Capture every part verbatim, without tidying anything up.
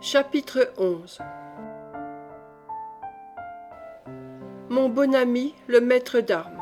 Chapitre onze. Mon bon ami, le maître d'armes.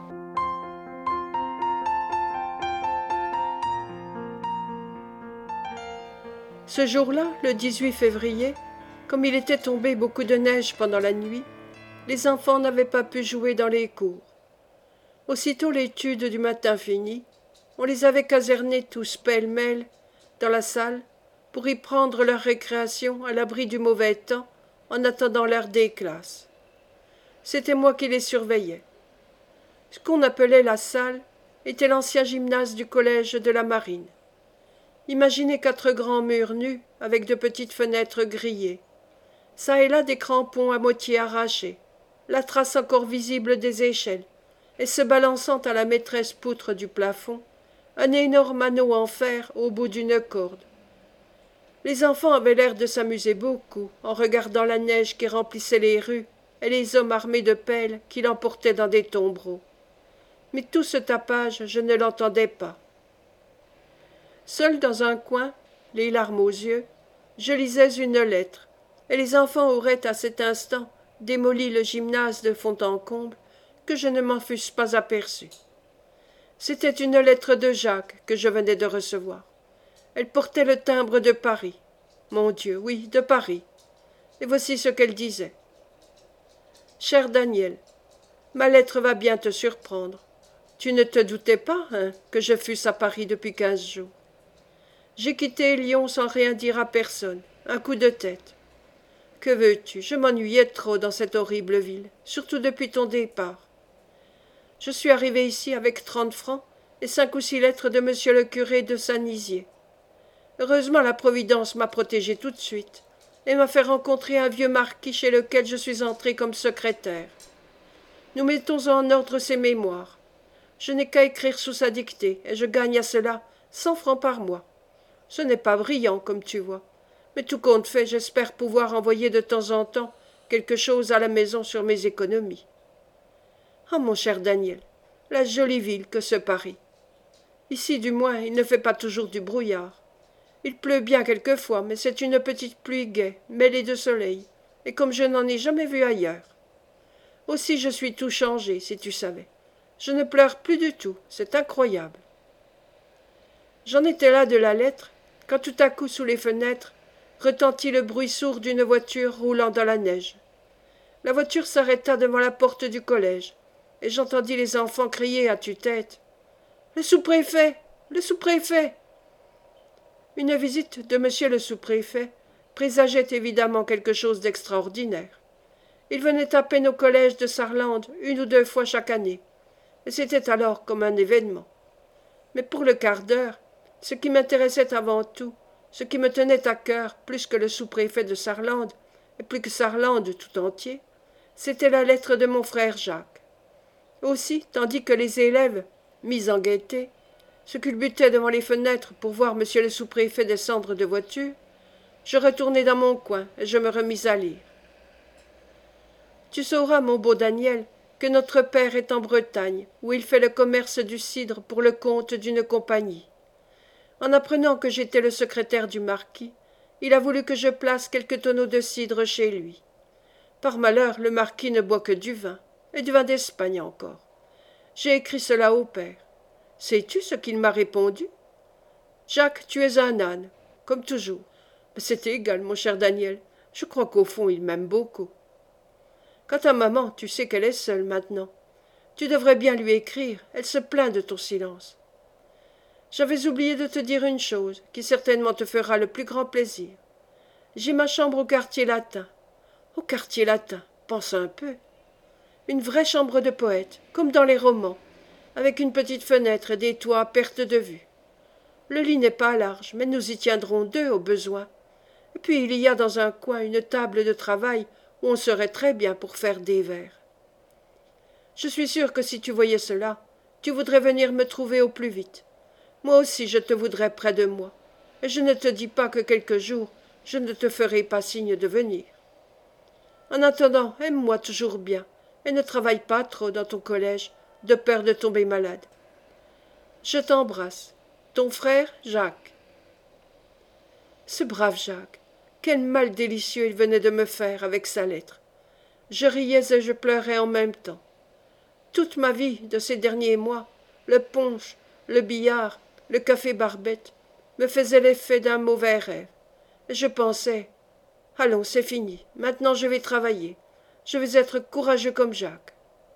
Ce jour-là, le dix-huit février, comme il était tombé beaucoup de neige pendant la nuit, les enfants n'avaient pas pu jouer dans les cours. Aussitôt l'étude du matin finie, on les avait casernés tous pêle-mêle dans la salle pour y prendre leur récréation à l'abri du mauvais temps en attendant l'heure des classes. C'était moi qui les surveillais. Ce qu'on appelait la salle était l'ancien gymnase du collège de la Marine. Imaginez quatre grands murs nus avec de petites fenêtres grillées. Ça et là des crampons à moitié arrachés, la trace encore visible des échelles, et se balançant à la maîtresse poutre du plafond, un énorme anneau en fer au bout d'une corde. Les enfants avaient l'air de s'amuser beaucoup en regardant la neige qui remplissait les rues et les hommes armés de pelles qui l'emportaient dans des tombereaux. Mais tout ce tapage, je ne l'entendais pas. Seul dans un coin, les larmes aux yeux, je lisais une lettre, et les enfants auraient à cet instant démoli le gymnase de fond en comble que je ne m'en fusse pas aperçu. C'était une lettre de Jacques que je venais de recevoir. Elle portait le timbre de Paris. Mon Dieu, oui, de Paris. Et voici ce qu'elle disait. Cher Daniel, ma lettre va bien te surprendre. Tu ne te doutais pas, hein, que je fusse à Paris depuis quinze jours. J'ai quitté Lyon sans rien dire à personne, un coup de tête. Que veux-tu, je m'ennuyais trop dans cette horrible ville, surtout depuis ton départ. Je suis arrivé ici avec trente francs et cinq ou six lettres de monsieur le curé de Saint-Nizier. Heureusement, la Providence m'a protégé tout de suite et m'a fait rencontrer un vieux marquis chez lequel je suis entré comme secrétaire. Nous mettons en ordre ses mémoires. Je n'ai qu'à écrire sous sa dictée et je gagne à cela cent francs par mois. Ce n'est pas brillant, comme tu vois, mais tout compte fait, j'espère pouvoir envoyer de temps en temps quelque chose à la maison sur mes économies. Ah, mon cher Daniel, la jolie ville que ce Paris. Ici, du moins, il ne fait pas toujours du brouillard. Il pleut bien quelquefois, mais c'est une petite pluie gaie, mêlée de soleil, et comme je n'en ai jamais vu ailleurs. Aussi je suis tout changé, si tu savais. Je ne pleure plus du tout, c'est incroyable. J'en étais là de la lettre, quand tout à coup, sous les fenêtres, retentit le bruit sourd d'une voiture roulant dans la neige. La voiture s'arrêta devant la porte du collège, et j'entendis les enfants crier à tue-tête. « Le sous-préfet! Le sous-préfet !» Une visite de monsieur le sous-préfet présageait évidemment quelque chose d'extraordinaire. Il venait à peine au collège de Sarlande une ou deux fois chaque année, et c'était alors comme un événement. Mais pour le quart d'heure, ce qui m'intéressait avant tout, ce qui me tenait à cœur plus que le sous-préfet de Sarlande, et plus que Sarlande tout entier, c'était la lettre de mon frère Jacques. Aussi, tandis que les élèves, mis en gaieté, se culbutaient devant les fenêtres pour voir monsieur le sous-préfet descendre de voiture, je retournai dans mon coin et je me remis à lire. Tu sauras, mon beau Daniel, que notre père est en Bretagne, où il fait le commerce du cidre pour le compte d'une compagnie. En apprenant que j'étais le secrétaire du marquis, il a voulu que je place quelques tonneaux de cidre chez lui. Par malheur, le marquis ne boit que du vin, et du vin d'Espagne encore. J'ai écrit cela au père. Sais-tu ce qu'il m'a répondu? Jacques, tu es un âne, comme toujours. Mais c'est égal, mon cher Daniel. Je crois qu'au fond, il m'aime beaucoup. Quant à maman, tu sais qu'elle est seule maintenant. Tu devrais bien lui écrire, elle se plaint de ton silence. J'avais oublié de te dire une chose, qui certainement te fera le plus grand plaisir. J'ai ma chambre au quartier latin. Au quartier latin, pense un peu. Une vraie chambre de poète, comme dans les romans, avec une petite fenêtre et des toits à perte de vue. Le lit n'est pas large, mais nous y tiendrons deux au besoin. Et puis il y a dans un coin une table de travail où on serait très bien pour faire des vers. Je suis sûre que si tu voyais cela, tu voudrais venir me trouver au plus vite. Moi aussi je te voudrais près de moi, et je ne te dis pas que quelque jour je ne te ferai pas signe de venir. En attendant, aime-moi toujours bien, et ne travaille pas trop dans ton collège, de peur de tomber malade. Je t'embrasse. Ton frère Jacques. Ce brave Jacques, Quel mal délicieux il venait de me faire avec sa lettre. Je riais et je pleurais en même temps. Toute ma vie de ces derniers mois, le punch, le billard, le café Barbette, me faisaient l'effet d'un mauvais rêve. Et je pensais, allons, c'est fini, maintenant je vais travailler, je vais être courageux comme Jacques.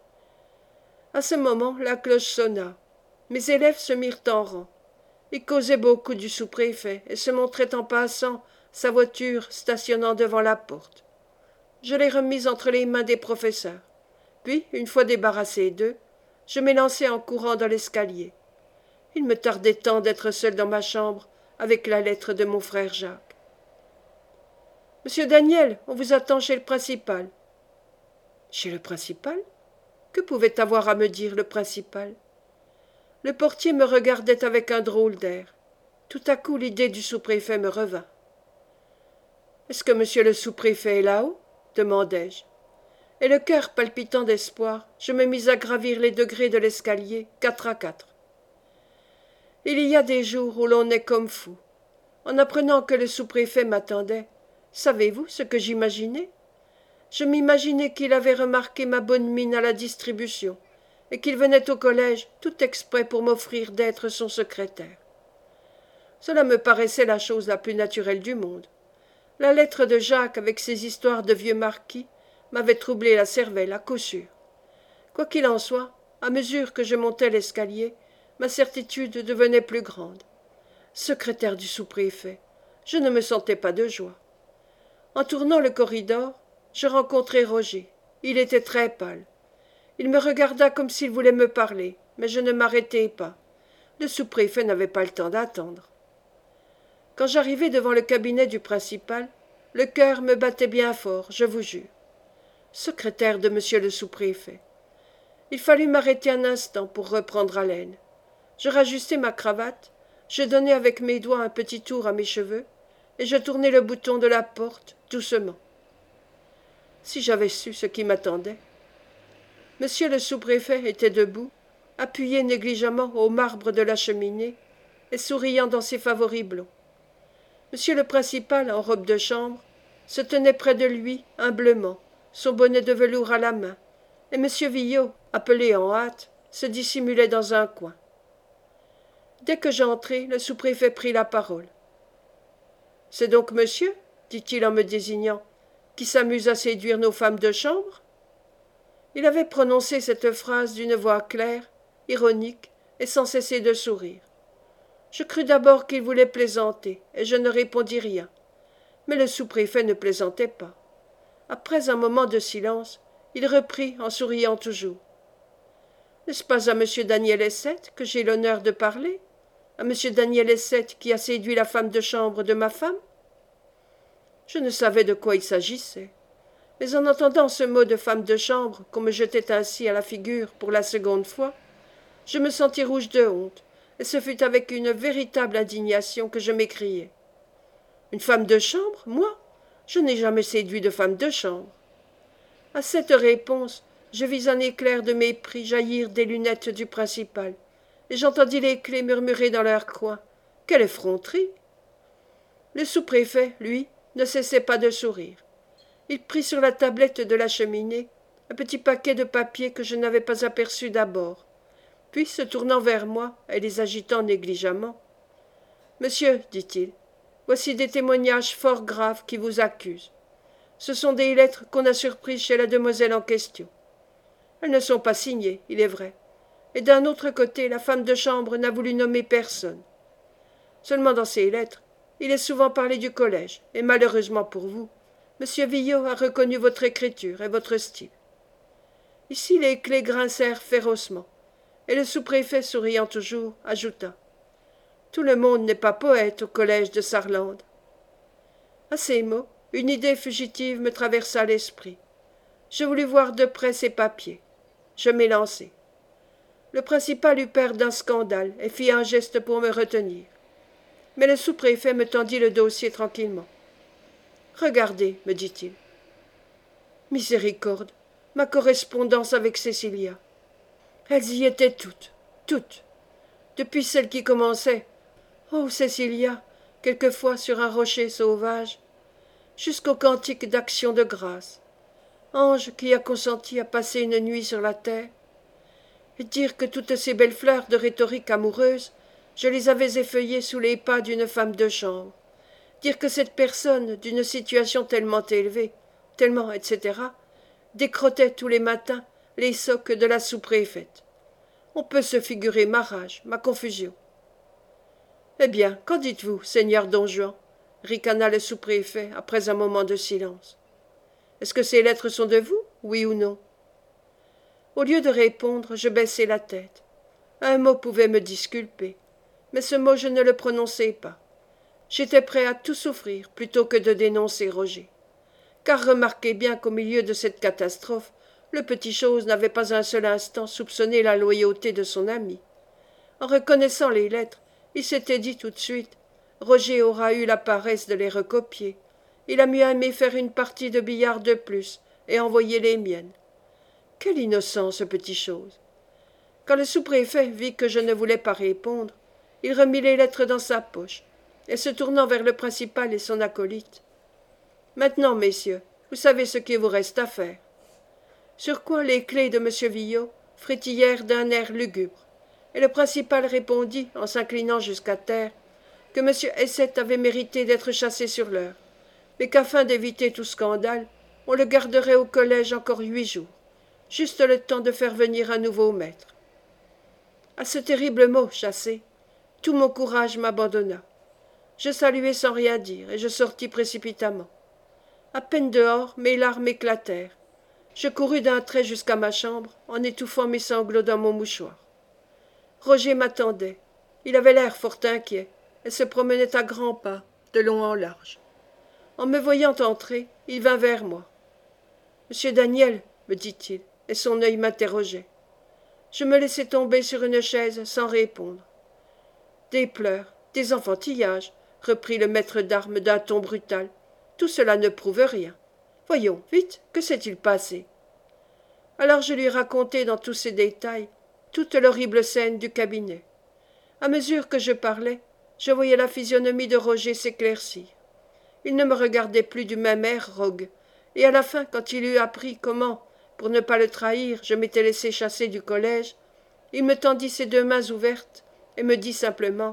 À ce moment, la cloche sonna. Mes élèves se mirent en rang. Ils causaient beaucoup du sous-préfet et se montraient en passant, sa voiture stationnant devant la porte. Je l'ai remise entre les mains des professeurs. Puis, une fois débarrassé d'eux, je m'élançai en courant dans l'escalier. Il me tardait tant d'être seul dans ma chambre avec la lettre de mon frère Jacques. « Monsieur Daniel, on vous attend chez le principal. » Chez le principal? Que pouvait avoir à me dire le principal? Le portier me regardait avec un drôle d'air. Tout à coup, l'idée du sous-préfet me revint. « Est-ce que monsieur le sous-préfet est là-haut » demandai-je. Et le cœur palpitant d'espoir, je me mis à gravir les degrés de l'escalier, quatre à quatre. Il y a des jours où l'on est comme fou. En apprenant que le sous-préfet m'attendait, savez-vous ce que j'imaginais? Je m'imaginais qu'il avait remarqué ma bonne mine à la distribution, et qu'il venait au collège tout exprès pour m'offrir d'être son secrétaire. Cela me paraissait la chose la plus naturelle du monde. La lettre de Jacques, avec ses histoires de vieux marquis, m'avait troublé la cervelle à coup sûr. Quoi qu'il en soit, à mesure que je montais l'escalier, ma certitude devenait plus grande. Secrétaire du sous-préfet, je ne me sentais pas de joie. En tournant le corridor, je rencontrai Roger. Il était très pâle. Il me regarda comme s'il voulait me parler, mais je ne m'arrêtai pas. Le sous-préfet n'avait pas le temps d'attendre. Quand j'arrivai devant le cabinet du principal, le cœur me battait bien fort, je vous jure. Secrétaire de monsieur le sous-préfet. Il fallut m'arrêter un instant pour reprendre haleine. Je rajustai ma cravate, je donnai avec mes doigts un petit tour à mes cheveux, et je tournai le bouton de la porte doucement. Si j'avais su ce qui m'attendait. Monsieur le sous-préfet était debout, appuyé négligemment au marbre de la cheminée, et souriant dans ses favoris blonds. Monsieur le principal, en robe de chambre, se tenait près de lui, humblement, son bonnet de velours à la main, et monsieur Villot, appelé en hâte, se dissimulait dans un coin. Dès que j'entrai, le sous-préfet prit la parole. « C'est donc monsieur, dit-il en me désignant, qui s'amuse à séduire nos femmes de chambre ?» Il avait prononcé cette phrase d'une voix claire, ironique, et sans cesser de sourire. Je crus d'abord qu'il voulait plaisanter, et je ne répondis rien. Mais le sous-préfet ne plaisantait pas. Après un moment de silence, il reprit en souriant toujours. « N'est-ce pas à monsieur Daniel Essette que j'ai l'honneur de parler? À monsieur Daniel Essette qui a séduit la femme de chambre de ma femme ?» Je ne savais de quoi il s'agissait. Mais en entendant ce mot de femme de chambre qu'on me jetait ainsi à la figure pour la seconde fois, je me sentis rouge de honte, et ce fut avec une véritable indignation que je m'écriai. « Une femme de chambre, moi? Je n'ai jamais séduit de femme de chambre. » À cette réponse, je vis un éclair de mépris jaillir des lunettes du principal, et j'entendis les clés murmurer dans leur coin. Quelle effronterie! Le sous-préfet, lui, ne cessait pas de sourire. Il prit sur la tablette de la cheminée un petit paquet de papiers que je n'avais pas aperçus d'abord, puis, se tournant vers moi et les agitant négligemment, « Monsieur, dit-il, voici des témoignages fort graves qui vous accusent. Ce sont des lettres qu'on a surprises chez la demoiselle en question. Elles ne sont pas signées, il est vrai, et d'un autre côté, la femme de chambre n'a voulu nommer personne. Seulement dans ces lettres, il est souvent parlé du collège, et malheureusement pour vous, monsieur Villot a reconnu votre écriture et votre style. » Ici les clés grincèrent férocement, et le sous-préfet, souriant toujours, ajouta. « Tout le monde n'est pas poète au collège de Sarlande. » À ces mots, une idée fugitive me traversa l'esprit. Je voulus voir de près ces papiers. Je m'élançai. Le principal eut peur d'un scandale et fit un geste pour me retenir. Mais le sous-préfet me tendit le dossier tranquillement. « Regardez, me dit-il. Miséricorde, ma correspondance avec Cécilia. Elles y étaient toutes, toutes. Depuis celle qui commençait. Oh, Cécilia, quelquefois sur un rocher sauvage. jusqu'au cantique d'action de grâce. Ange qui a consenti à passer une nuit sur la terre, et dire que toutes ces belles fleurs de rhétorique amoureuse, je les avais effeuillées sous les pas d'une femme de chambre. Dire que cette personne, d'une situation tellement élevée, tellement, et cætera, décrottait tous les matins les socs de la sous-préfète. On peut se figurer ma rage, ma confusion. Eh bien, qu'en dites-vous, seigneur Don Juan ricana le sous-préfet après un moment de silence. Est-ce que ces lettres sont de vous, oui ou non? Au lieu de répondre, je baissai la tête. Un mot pouvait me disculper, mais ce mot je ne le prononçai pas. J'étais prêt à tout souffrir plutôt que de dénoncer Roger. Car remarquez bien qu'au milieu de cette catastrophe, le petit chose n'avait pas un seul instant soupçonné la loyauté de son ami. En reconnaissant les lettres, il s'était dit tout de suite « Roger aura eu la paresse de les recopier. Il a mieux aimé faire une partie de billard de plus et envoyer les miennes. » Quelle innocence, ce petit chose! Quand le sous-préfet vit que je ne voulais pas répondre, il remit les lettres dans sa poche, et se tournant vers le principal et son acolyte. « Maintenant, messieurs, vous savez ce qu'il vous reste à faire. » Sur quoi les clés de M. Villot frétillèrent d'un air lugubre, et le principal répondit, en s'inclinant jusqu'à terre, que M. Essette avait mérité d'être chassé sur l'heure, mais qu'afin d'éviter tout scandale, on le garderait au collège encore huit jours, juste le temps de faire venir un nouveau maître. À ce terrible mot, chassé, tout mon courage m'abandonna. Je saluai sans rien dire, et je sortis précipitamment. À peine dehors, mes larmes éclatèrent. Je courus d'un trait jusqu'à ma chambre, en étouffant mes sanglots dans mon mouchoir. Roger m'attendait. Il avait l'air fort inquiet, et se promenait à grands pas, de long en large. En me voyant entrer, il vint vers moi. « Monsieur Daniel, me dit-il, et son œil m'interrogeait. Je me laissai tomber sur une chaise sans répondre. « Des pleurs, des enfantillages, reprit le maître d'armes d'un ton brutal. Tout cela ne prouve rien. Voyons, vite, que s'est-il passé? » Alors je lui racontai dans tous ses détails toute l'horrible scène du cabinet. À mesure que je parlais, je voyais la physionomie de Roger s'éclaircir. Il ne me regardait plus du même air rogue, et à la fin, quand il eut appris comment, pour ne pas le trahir, je m'étais laissé chasser du collège, il me tendit ses deux mains ouvertes et me dit simplement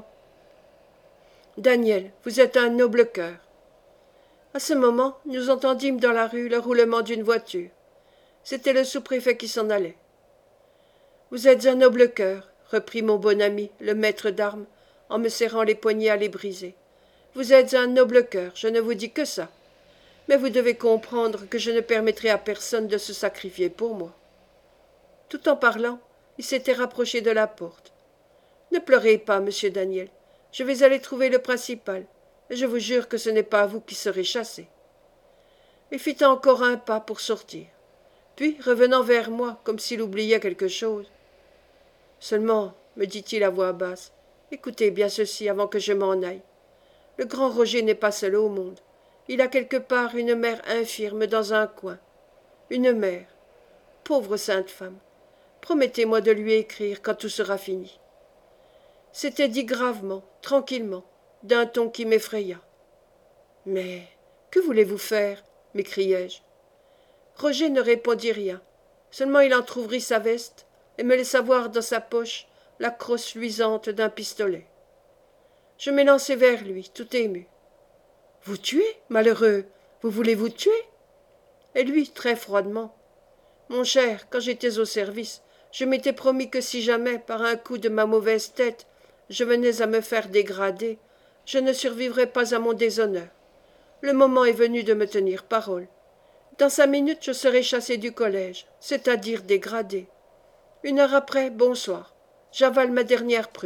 « Daniel, vous êtes un noble cœur. » À ce moment, nous entendîmes dans la rue le roulement d'une voiture. C'était le sous-préfet qui s'en allait. « Vous êtes un noble cœur, » reprit mon bon ami, le maître d'armes, en me serrant les poignets à les briser. « Vous êtes un noble cœur, je ne vous dis que ça. Mais vous devez comprendre que je ne permettrai à personne de se sacrifier pour moi. » Tout en parlant, il s'était rapproché de la porte. « Ne pleurez pas, monsieur Daniel. Je vais aller trouver le principal, et je vous jure que ce n'est pas vous qui serez chassé. » Il fit encore un pas pour sortir. Puis, revenant vers moi, comme s'il oubliait quelque chose, « Seulement, me dit-il à voix basse, écoutez bien ceci avant que je m'en aille. Le grand Roger n'est pas seul au monde. Il a quelque part une mère infirme dans un coin. Une mère. Pauvre sainte femme. Promettez-moi de lui écrire quand tout sera fini. » C'était dit gravement, tranquillement, d'un ton qui m'effraya. « Mais que voulez-vous faire » m'écriai-je. Roger ne répondit rien. Seulement il entr'ouvrit sa veste et me laissa voir dans sa poche la crosse luisante d'un pistolet. Je m'élançai vers lui, tout ému. « Vous tuer, malheureux? Vous voulez vous tuer ?» Et lui, très froidement. « Mon cher, quand j'étais au service, je m'étais promis que si jamais, par un coup de ma mauvaise tête, je venais à me faire dégrader, je ne survivrais pas à mon déshonneur. Le moment est venu de me tenir parole. Dans cinq minutes, je serai chassé du collège, c'est-à-dire dégradé. Une heure après, bonsoir. J'avale ma dernière prune. »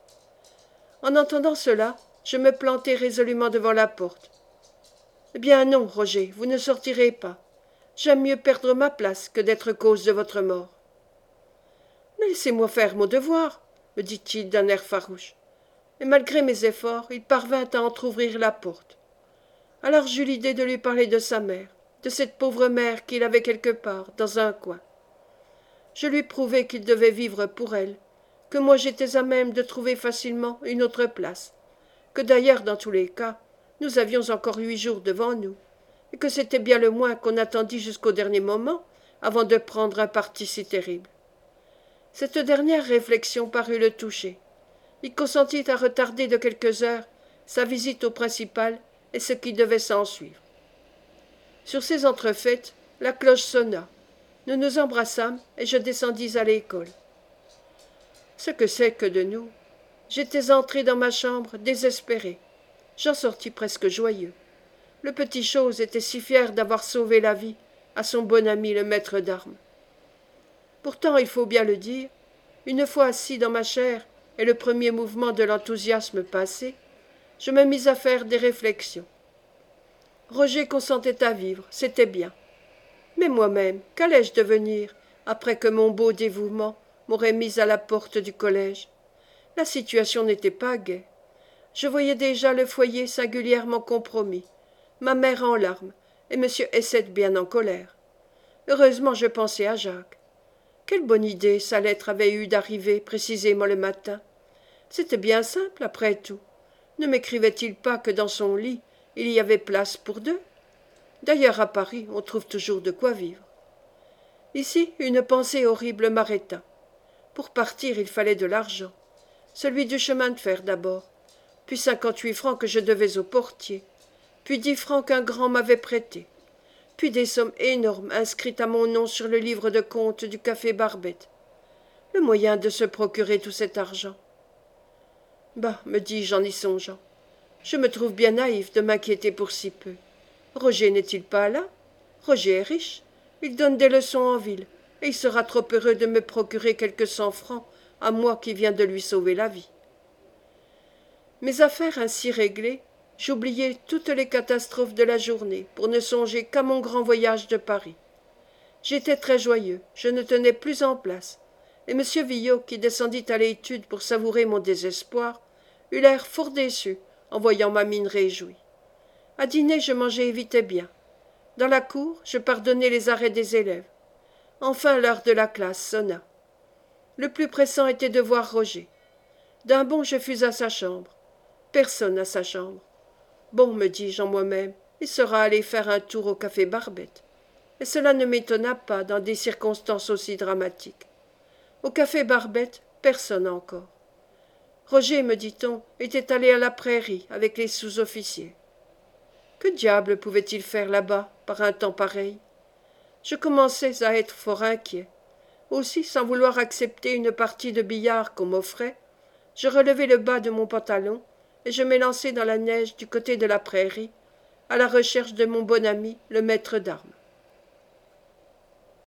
En entendant cela, je me plantai résolument devant la porte. « Eh bien non, Roger, vous ne sortirez pas. J'aime mieux perdre ma place que d'être cause de votre mort. »« Mais laissez-moi faire mon devoir, » me dit-il d'un air farouche. Et malgré mes efforts, il parvint à entr'ouvrir la porte. Alors j'eus l'idée de lui parler de sa mère, de cette pauvre mère qu'il avait quelque part, dans un coin. Je lui prouvai qu'il devait vivre pour elle, que moi j'étais à même de trouver facilement une autre place, que d'ailleurs, dans tous les cas, nous avions encore huit jours devant nous, et que c'était bien le moins qu'on attendît jusqu'au dernier moment avant de prendre un parti si terrible. Cette dernière réflexion parut le toucher. Il consentit à retarder de quelques heures sa visite au principal et ce qui devait s'ensuivre. Sur ces entrefaites, la cloche sonna. Nous nous embrassâmes et je descendis à l'école. Ce que c'est que de nous. J'étais entré dans ma chambre désespéré. J'en sortis presque joyeux. Le petit chose était si fier d'avoir sauvé la vie à son bon ami le maître d'armes. Pourtant, il faut bien le dire, une fois assis dans ma chaire et le premier mouvement de l'enthousiasme passé, je me mis à faire des réflexions. Roger consentait à vivre, c'était bien. Mais moi-même, qu'allais-je devenir après que mon beau dévouement m'aurait mis à la porte du collège? La situation n'était pas gaie. Je voyais déjà le foyer singulièrement compromis, ma mère en larmes et M. Essette bien en colère. Heureusement, je pensais à Jacques. Quelle bonne idée sa lettre avait eue d'arriver précisément le matin. C'était bien simple, après tout. Ne m'écrivait-il pas que dans son lit il y avait place pour deux? D'ailleurs, à Paris, on trouve toujours de quoi vivre. Ici, une pensée horrible m'arrêta. Pour partir, il fallait de l'argent. Celui du chemin de fer d'abord, puis cinquante-huit francs que je devais au portier, puis dix francs qu'un grand m'avait prêtés, puis des sommes énormes inscrites à mon nom sur le livre de compte du café Barbette. Le moyen de se procurer tout cet argent. Bah, me dis-je en y songeant, je me trouve bien naïf de m'inquiéter pour si peu. Roger n'est-il pas là? Roger est riche, il donne des leçons en ville, et il sera trop heureux de me procurer quelques cent francs à moi qui viens de lui sauver la vie. Mes affaires ainsi réglées, j'oubliai toutes les catastrophes de la journée pour ne songer qu'à mon grand voyage de Paris. J'étais très joyeux, je ne tenais plus en place, et M. Villot, qui descendit à l'étude pour savourer mon désespoir, eut l'air fort déçu en voyant ma mine réjouie. À dîner, je mangeais et vitais bien. Dans la cour, je pardonnais les arrêts des élèves. Enfin, l'heure de la classe sonna. Le plus pressant était de voir Roger. D'un bond, je fus à sa chambre. Personne à sa chambre. Bon, me dis-je en moi-même, il sera allé faire un tour au café Barbette. Et cela ne m'étonna pas dans des circonstances aussi dramatiques. Au café Barbette, personne encore. Roger, me dit-on, était allé à la prairie avec les sous-officiers. Que diable pouvait-il faire là-bas, par un temps pareil? Je commençais à être fort inquiet. Aussi, sans vouloir accepter une partie de billard qu'on m'offrait, je relevai le bas de mon pantalon et je m'élançai dans la neige du côté de la prairie, à la recherche de mon bon ami, le maître d'armes.